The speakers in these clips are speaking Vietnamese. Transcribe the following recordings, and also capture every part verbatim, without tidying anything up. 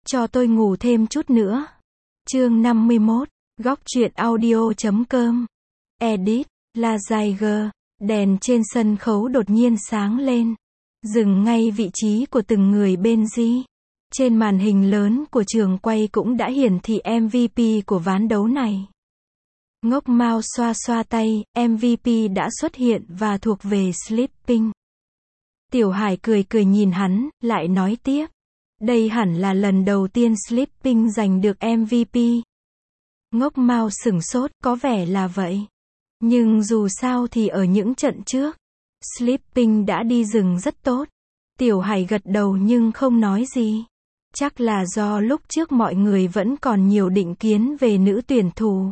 Cho tôi ngủ thêm chút nữa. Chương năm mươi mốt, góc truyện audio chấm com. Edit, Laziger. Đèn trên sân khấu đột nhiên sáng lên. Dừng ngay vị trí của từng người bên Di. Trên màn hình lớn của trường quay cũng đã hiển thị em vê pê của ván đấu này. Ngốc Mao xoa xoa tay, em vê pê đã xuất hiện và thuộc về Sleeping. Tiểu Hải cười cười nhìn hắn, lại nói tiếp. Đây hẳn là lần đầu tiên Sleeping giành được em vê pê. Ngốc Mao sửng sốt, có vẻ là vậy. Nhưng dù sao thì ở những trận trước, Sleeping đã đi rừng rất tốt. Tiểu Hải gật đầu nhưng không nói gì. Chắc là do lúc trước mọi người vẫn còn nhiều định kiến về nữ tuyển thủ.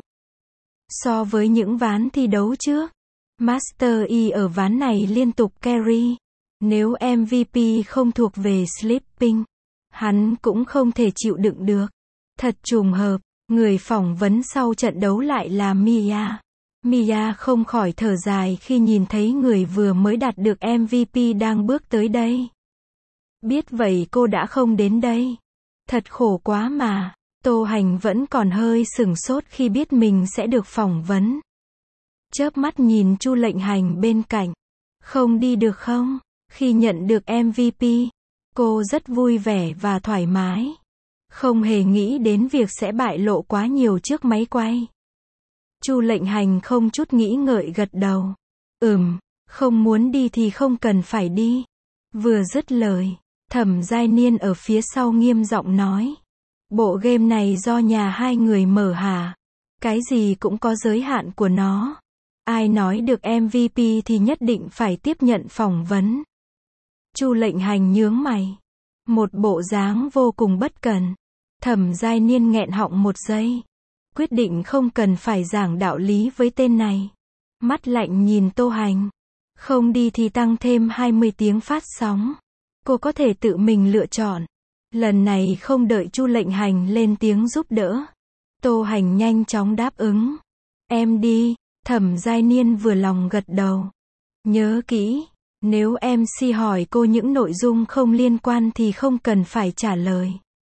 So với những ván thi đấu trước, Master Y ở ván này liên tục carry. Nếu em vê pê không thuộc về Sleeping, hắn cũng không thể chịu đựng được. Thật trùng hợp, người phỏng vấn sau trận đấu lại là Mia. Mia không khỏi thở dài khi nhìn thấy người vừa mới đạt được em vê pê đang bước tới đây. Biết vậy cô đã không đến đây. Thật khổ quá mà. Tô Hành vẫn còn hơi sửng sốt khi biết mình sẽ được phỏng vấn. Chớp mắt nhìn Chu Lệnh Hành bên cạnh. Không đi được không? Khi nhận được em vê pê, cô rất vui vẻ và thoải mái. Không hề nghĩ đến việc sẽ bại lộ quá nhiều trước máy quay. Chu Lệnh Hành không chút nghĩ ngợi gật đầu. Ừm, không muốn đi thì không cần phải đi. Vừa dứt lời, Thẩm Giai Niên ở phía sau nghiêm giọng nói. Bộ game này do nhà hai người mở hả? Cái gì cũng có giới hạn của nó. Ai nói được em vê pê thì nhất định phải tiếp nhận phỏng vấn. Chu Lệnh Hành nhướng mày. Một bộ dáng vô cùng bất cần. Thẩm Giai Niên nghẹn họng một giây. Quyết định không cần phải giảng đạo lý với tên này. Mắt lạnh nhìn Tô Hành. Không đi thì tăng thêm hai mươi tiếng phát sóng. Cô có thể tự mình lựa chọn. Lần này không đợi Chu Lệnh Hành lên tiếng giúp đỡ. Tô Hành nhanh chóng đáp ứng. Em đi. Thẩm Giai Niên vừa lòng gật đầu. Nhớ kỹ, nếu em xê hỏi cô những nội dung không liên quan thì không cần phải trả lời.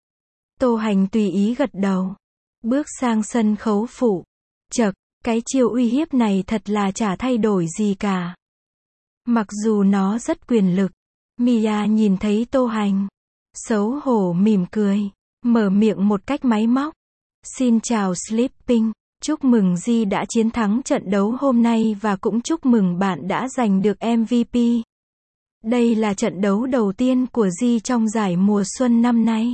Tô Hành tùy ý gật đầu. Bước sang sân khấu phụ. Chậc, cái chiêu uy hiếp này thật là chả thay đổi gì cả. Mặc dù nó rất quyền lực. Mia nhìn thấy Tô Hành. Xấu hổ mỉm cười. Mở miệng một cách máy móc. Xin chào Sleeping. Chúc mừng Di đã chiến thắng trận đấu hôm nay và cũng chúc mừng bạn đã giành được em vê pê. Đây là trận đấu đầu tiên của Di trong giải mùa xuân năm nay.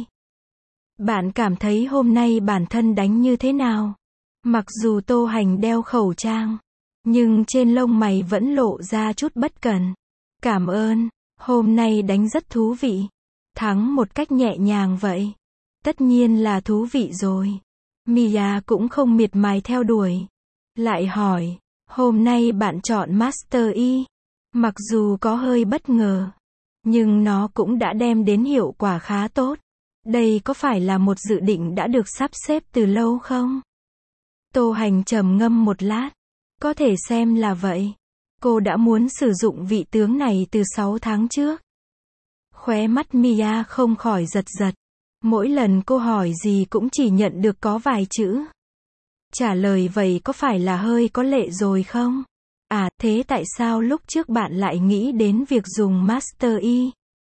Bạn cảm thấy hôm nay bản thân đánh như thế nào? Mặc dù Tô Hành đeo khẩu trang, nhưng trên lông mày vẫn lộ ra chút bất cần. Cảm ơn, hôm nay đánh rất thú vị. Thắng một cách nhẹ nhàng vậy. Tất nhiên là thú vị rồi. Mia cũng không miệt mài theo đuổi. Lại hỏi, hôm nay bạn chọn Master Y. Mặc dù có hơi bất ngờ, nhưng nó cũng đã đem đến hiệu quả khá tốt. Đây có phải là một dự định đã được sắp xếp từ lâu không? Tô Hành trầm ngâm một lát. Có thể xem là vậy. Cô đã muốn sử dụng vị tướng này từ sáu tháng trước. Khóe mắt Mia không khỏi giật giật. Mỗi lần cô hỏi gì cũng chỉ nhận được có vài chữ. Trả lời vậy có phải là hơi có lệ rồi không? À, thế tại sao lúc trước bạn lại nghĩ đến việc dùng Master Y?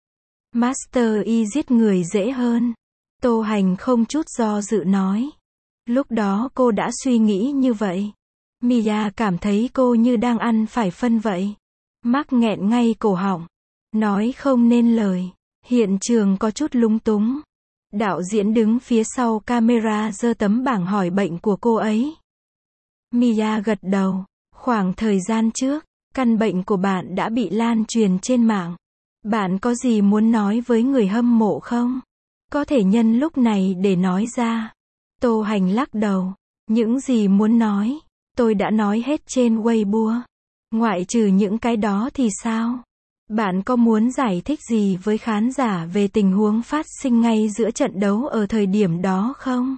Master Y giết người dễ hơn. Tô Hành không chút do dự nói. Lúc đó cô đã suy nghĩ như vậy. Mia cảm thấy cô như đang ăn phải phân vậy. Mark nghẹn ngay cổ họng. Nói không nên lời. Hiện trường có chút lúng túng. Đạo diễn đứng phía sau camera giơ tấm bảng hỏi bệnh của cô ấy. Mia gật đầu. Khoảng thời gian trước, căn bệnh của bạn đã bị lan truyền trên mạng. Bạn có gì muốn nói với người hâm mộ không? Có thể nhân lúc này để nói ra. Tô Hành lắc đầu. Những gì muốn nói, tôi đã nói hết trên Weibo. Ngoại trừ những cái đó thì sao? Bạn có muốn giải thích gì với khán giả về tình huống phát sinh ngay giữa trận đấu ở thời điểm đó không?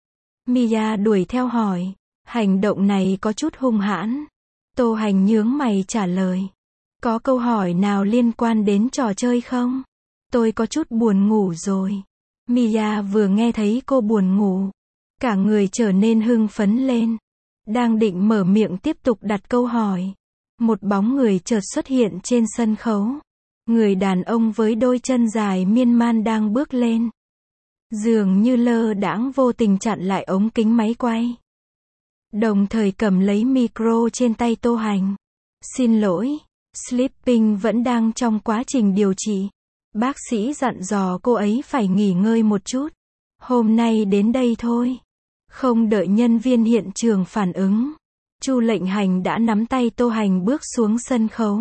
Mia đuổi theo hỏi. Hành động này có chút hung hãn. Tô Hành nhướng mày trả lời. Có câu hỏi nào liên quan đến trò chơi không? Tôi có chút buồn ngủ rồi. Mia vừa nghe thấy cô buồn ngủ, cả người trở nên hưng phấn lên. Đang định mở miệng tiếp tục đặt câu hỏi, một bóng người chợt xuất hiện trên sân khấu. Người đàn ông với đôi chân dài miên man đang bước lên. Dường như lơ đãng vô tình chặn lại ống kính máy quay. Đồng thời cầm lấy micro trên tay Tô Hành. Xin lỗi, Sleeping vẫn đang trong quá trình điều trị. Bác sĩ dặn dò cô ấy phải nghỉ ngơi một chút. Hôm nay đến đây thôi. Không đợi nhân viên hiện trường phản ứng, Chu Lệnh Hành đã nắm tay Tô Hành bước xuống sân khấu.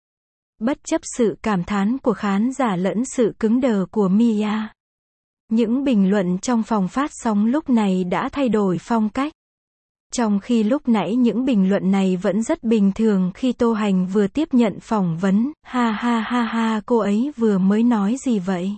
Bất chấp sự cảm thán của khán giả lẫn sự cứng đờ của Mia, những bình luận trong phòng phát sóng lúc này đã thay đổi phong cách. Trong khi lúc nãy những bình luận này vẫn rất bình thường khi Tô Hành vừa tiếp nhận phỏng vấn, ha ha ha ha cô ấy vừa mới nói gì vậy?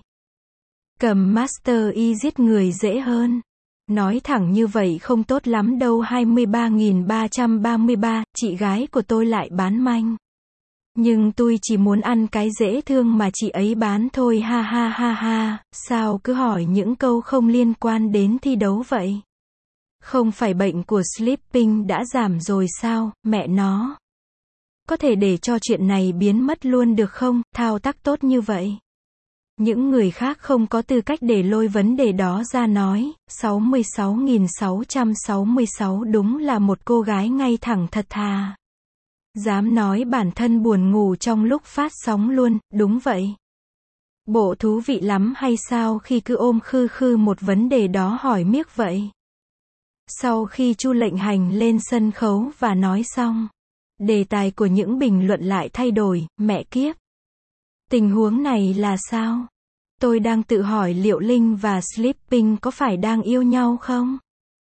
Cầm Master Y giết người dễ hơn. Nói thẳng như vậy không tốt lắm đâu. Hai mươi ba nghìn ba trăm ba mươi ba, chị gái của tôi lại bán manh. Nhưng tôi chỉ muốn ăn cái dễ thương mà chị ấy bán thôi, ha ha ha ha. Sao cứ hỏi những câu không liên quan đến thi đấu vậy? Không phải bệnh của Sleeping đã giảm rồi sao, mẹ nó. Có thể để cho chuyện này biến mất luôn được không, thao tác tốt như vậy. Những người khác không có tư cách để lôi vấn đề đó ra nói. Sáu mươi sáu nghìn sáu trăm sáu mươi sáu đúng là một cô gái ngay thẳng thật thà. Dám nói bản thân buồn ngủ trong lúc phát sóng luôn, đúng vậy. Bộ thú vị lắm hay sao khi cứ ôm khư khư một vấn đề đó hỏi miếc vậy. Sau khi Chu Lệnh Hành lên sân khấu và nói xong, đề tài của những bình luận lại thay đổi, mẹ kiếp. Tình huống này là sao? Tôi đang tự hỏi liệu Linh và Sleeping có phải đang yêu nhau không?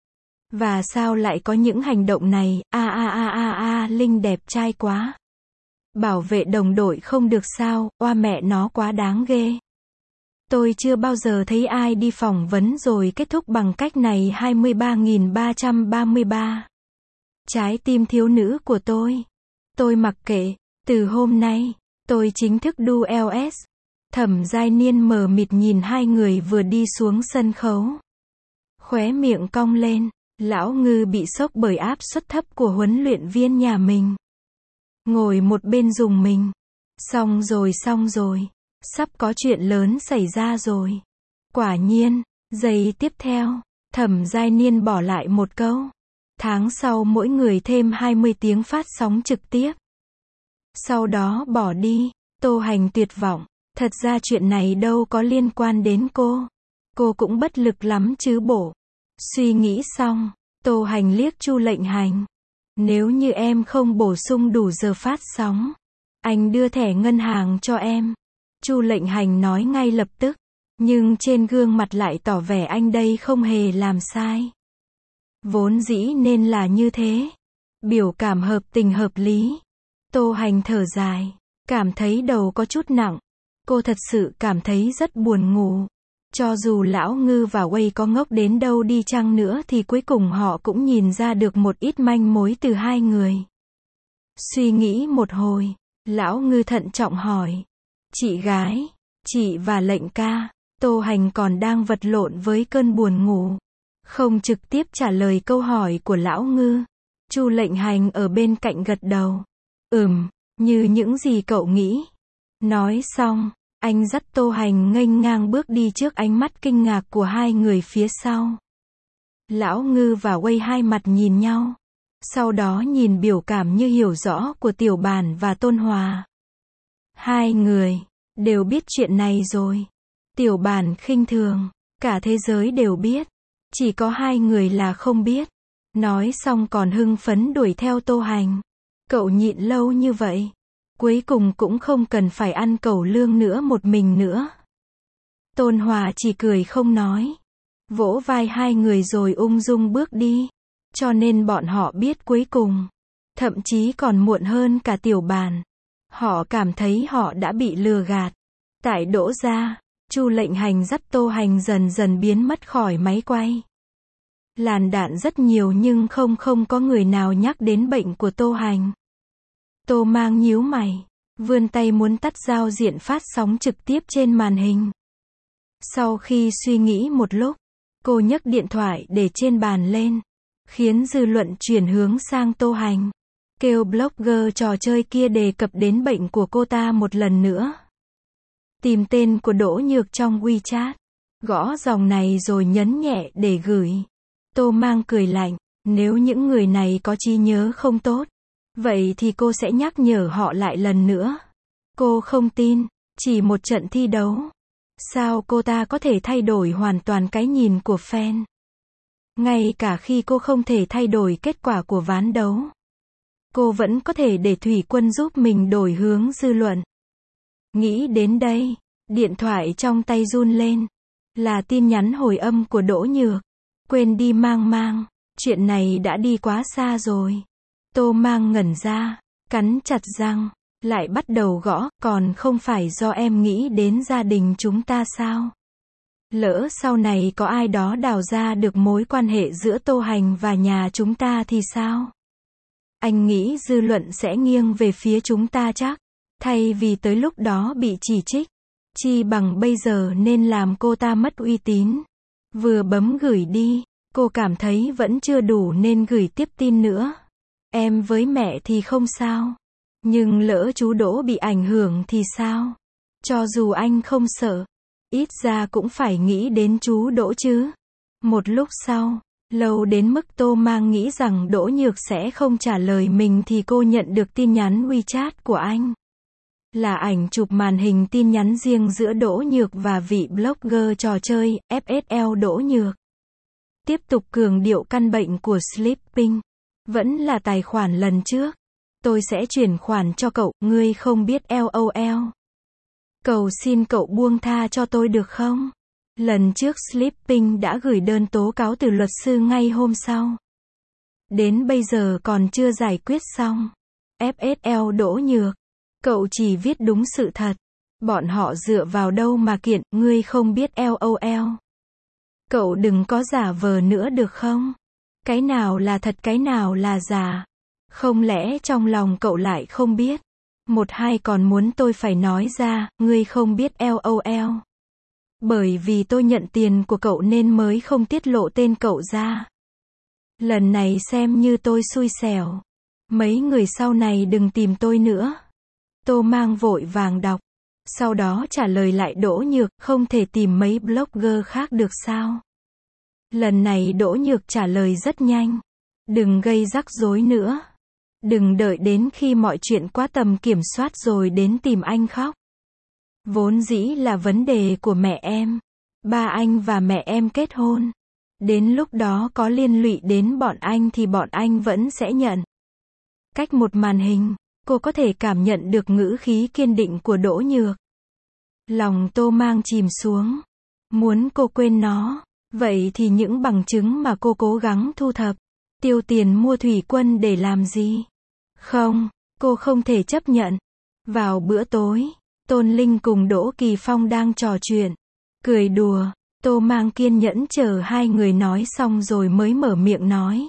Và sao lại có những hành động này, a a a a a, Linh đẹp trai quá. Bảo vệ đồng đội không được sao, oa mẹ nó quá đáng ghê. Tôi chưa bao giờ thấy ai đi phỏng vấn rồi kết thúc bằng cách này. Hai mươi ba nghìn ba trăm ba mươi ba. Trái tim thiếu nữ của tôi. Tôi mặc kệ, từ hôm nay, tôi chính thức đu eo ét. Thẩm Giai Niên mờ mịt nhìn hai người vừa đi xuống sân khấu. Khóe miệng cong lên, Lão Ngư bị sốc bởi áp suất thấp của huấn luyện viên nhà mình. Ngồi một bên dùng mình. Xong rồi xong rồi. Sắp có chuyện lớn xảy ra rồi. Quả nhiên, giây tiếp theo, Thẩm Giai Niên bỏ lại một câu. Tháng sau mỗi người thêm hai mươi tiếng phát sóng trực tiếp. Sau đó bỏ đi. Tô Hành tuyệt vọng. Thật ra chuyện này đâu có liên quan đến cô. Cô cũng bất lực lắm chứ bộ. Suy nghĩ xong, Tô Hành liếc Chu Lệnh Hành. Nếu như em không bổ sung đủ giờ phát sóng, anh đưa thẻ ngân hàng cho em. Chu Lệnh Hành nói ngay lập tức. Nhưng trên gương mặt lại tỏ vẻ anh đây không hề làm sai. Vốn dĩ nên là như thế. Biểu cảm hợp tình hợp lý. Tô Hành thở dài. Cảm thấy đầu có chút nặng. Cô thật sự cảm thấy rất buồn ngủ. Cho dù Lão Ngư và Wei có ngốc đến đâu đi chăng nữa thì cuối cùng họ cũng nhìn ra được một ít manh mối từ hai người. Suy nghĩ một hồi, Lão Ngư thận trọng hỏi. Chị gái, chị và Lệnh ca, Tô Hành còn đang vật lộn với cơn buồn ngủ. Không trực tiếp trả lời câu hỏi của Lão Ngư. Chu Lệnh Hành ở bên cạnh gật đầu. Ừm, như những gì cậu nghĩ. Nói xong, anh dắt Tô Hành nghênh ngang bước đi trước ánh mắt kinh ngạc của hai người phía sau. Lão Ngư và Wei hai mặt nhìn nhau. Sau đó nhìn biểu cảm như hiểu rõ của Tiểu Bản và Tôn Hòa. Hai người đều biết chuyện này rồi. Tiểu Bản khinh thường, cả thế giới đều biết. Chỉ có hai người là không biết. Nói xong còn hưng phấn đuổi theo Tô Hành. Cậu nhịn lâu như vậy. Cuối cùng cũng không cần phải ăn cẩu lương nữa một mình nữa. Tôn Hòa chỉ cười không nói. Vỗ vai hai người rồi ung dung bước đi. Cho nên bọn họ biết cuối cùng. Thậm chí còn muộn hơn cả Tiểu Bản. Họ cảm thấy họ đã bị lừa gạt. Tại đỗ ra, Chu Lệnh Hành dắt Tô Hành dần dần biến mất khỏi máy quay. Làn đạn rất nhiều nhưng không không có người nào nhắc đến bệnh của Tô Hành. Tô Mang nhíu mày, vươn tay muốn tắt giao diện phát sóng trực tiếp trên màn hình. Sau khi suy nghĩ một lúc, cô nhấc điện thoại để trên bàn lên, khiến dư luận chuyển hướng sang Tô Hành. Kêu blogger trò chơi kia đề cập đến bệnh của cô ta một lần nữa. Tìm tên của Đỗ Nhược trong WeChat. Gõ dòng này rồi nhấn nhẹ để gửi. Tô Mang cười lạnh, nếu những người này có trí nhớ không tốt, vậy thì cô sẽ nhắc nhở họ lại lần nữa. Cô không tin, chỉ một trận thi đấu. Sao cô ta có thể thay đổi hoàn toàn cái nhìn của fan? Ngay cả khi cô không thể thay đổi kết quả của ván đấu, cô vẫn có thể để Thủy Quân giúp mình đổi hướng dư luận. Nghĩ đến đây, điện thoại trong tay run lên. Là tin nhắn hồi âm của Đỗ Nhược. Quên đi Mang Mang, chuyện này đã đi quá xa rồi. Tô Mang ngẩn ra, cắn chặt răng, lại bắt đầu gõ, còn không phải do em nghĩ đến gia đình chúng ta sao? Lỡ sau này có ai đó đào ra được mối quan hệ giữa Tô Hành và nhà chúng ta thì sao? Anh nghĩ dư luận sẽ nghiêng về phía chúng ta chắc, thay vì tới lúc đó bị chỉ trích. Chi bằng bây giờ nên làm cô ta mất uy tín. Vừa bấm gửi đi, cô cảm thấy vẫn chưa đủ nên gửi tiếp tin nữa. Em với mẹ thì không sao. Nhưng lỡ chú Đỗ bị ảnh hưởng thì sao? Cho dù anh không sợ, ít ra cũng phải nghĩ đến chú Đỗ chứ. Một lúc sau, lâu đến mức Tô Mang nghĩ rằng Đỗ Nhược sẽ không trả lời mình thì cô nhận được tin nhắn WeChat của anh. Là ảnh chụp màn hình tin nhắn riêng giữa Đỗ Nhược và vị blogger trò chơi, ép ét lờ Đỗ Nhược. Tiếp tục cường điệu căn bệnh của Sleeping. Vẫn là tài khoản lần trước. Tôi sẽ chuyển khoản cho cậu, ngươi không biết lol. Cầu xin cậu buông tha cho tôi được không? Lần trước Sleeping đã gửi đơn tố cáo từ luật sư ngay hôm sau. Đến bây giờ còn chưa giải quyết xong. ép ét lờ Đỗ Nhược. Cậu chỉ viết đúng sự thật. Bọn họ dựa vào đâu mà kiện, ngươi không biết lol. Cậu đừng có giả vờ nữa được không? Cái nào là thật cái nào là giả? Không lẽ trong lòng cậu lại không biết? Một hai còn muốn tôi phải nói ra, ngươi không biết lol. Bởi vì tôi nhận tiền của cậu nên mới không tiết lộ tên cậu ra. Lần này xem như tôi xui xẻo. Mấy người sau này đừng tìm tôi nữa. Tô Mang vội vàng đọc. Sau đó trả lời lại Đỗ Nhược, không thể tìm mấy blogger khác được sao? Lần này Đỗ Nhược trả lời rất nhanh. Đừng gây rắc rối nữa. Đừng đợi đến khi mọi chuyện quá tầm kiểm soát rồi đến tìm anh khóc. Vốn dĩ là vấn đề của mẹ em. Ba anh và mẹ em kết hôn. Đến lúc đó có liên lụy đến bọn anh thì bọn anh vẫn sẽ nhận. Cách một màn hình, cô có thể cảm nhận được ngữ khí kiên định của Đỗ Nhược. Lòng Tô Mang chìm xuống. Muốn cô quên nó. Vậy thì những bằng chứng mà cô cố gắng thu thập, tiêu tiền mua Thủy Quân để làm gì? Không, cô không thể chấp nhận. Vào bữa tối, Tôn Linh cùng Đỗ Kỳ Phong đang trò chuyện, cười đùa. Tô Mang kiên nhẫn chờ hai người nói xong rồi mới mở miệng nói.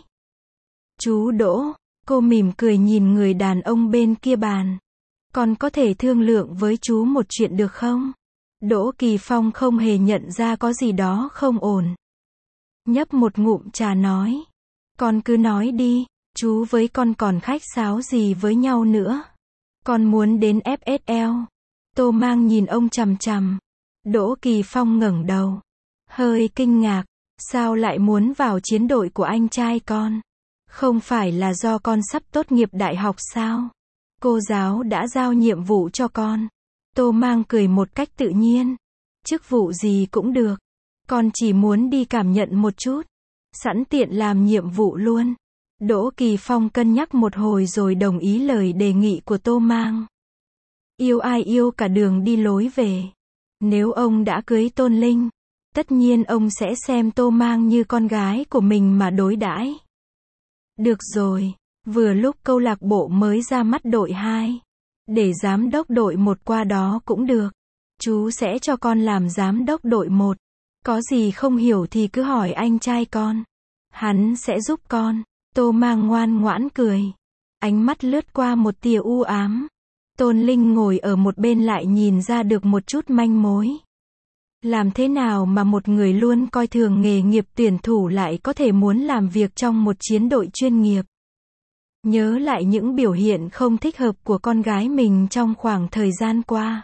Chú Đỗ, cô mỉm cười nhìn người đàn ông bên kia bàn. Con có thể thương lượng với chú một chuyện được không? Đỗ Kỳ Phong không hề nhận ra có gì đó không ổn. Nhấp một ngụm trà nói. Con cứ nói đi, chú với con còn khách sáo gì với nhau nữa. Con muốn đến ép ét lờ. Tô Mang nhìn ông chằm chằm. Đỗ Kỳ Phong ngẩng đầu. Hơi kinh ngạc. Sao lại muốn vào chiến đội của anh trai con? Không phải là do con sắp tốt nghiệp đại học sao? Cô giáo đã giao nhiệm vụ cho con. Tô Mang cười một cách tự nhiên. Chức vụ gì cũng được. Con chỉ muốn đi cảm nhận một chút. Sẵn tiện làm nhiệm vụ luôn. Đỗ Kỳ Phong cân nhắc một hồi rồi đồng ý lời đề nghị của Tô Mang. Yêu ai yêu cả đường đi lối về. Nếu ông đã cưới Tôn Linh, tất nhiên ông sẽ xem Tô Mang như con gái của mình mà đối đãi. Được rồi, vừa lúc câu lạc bộ mới ra mắt đội hai. Để giám đốc đội một qua đó cũng được. Chú sẽ cho con làm giám đốc đội một. Có gì không hiểu thì cứ hỏi anh trai con. Hắn sẽ giúp con. Tô Mang ngoan ngoãn cười. Ánh mắt lướt qua một tia u ám. Tôn Linh ngồi ở một bên lại nhìn ra được một chút manh mối. Làm thế nào mà một người luôn coi thường nghề nghiệp tuyển thủ lại có thể muốn làm việc trong một chiến đội chuyên nghiệp? Nhớ lại những biểu hiện không thích hợp của con gái mình trong khoảng thời gian qua.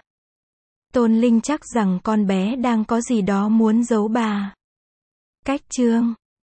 Tôn Linh chắc rằng con bé đang có gì đó muốn giấu bà. Cách chương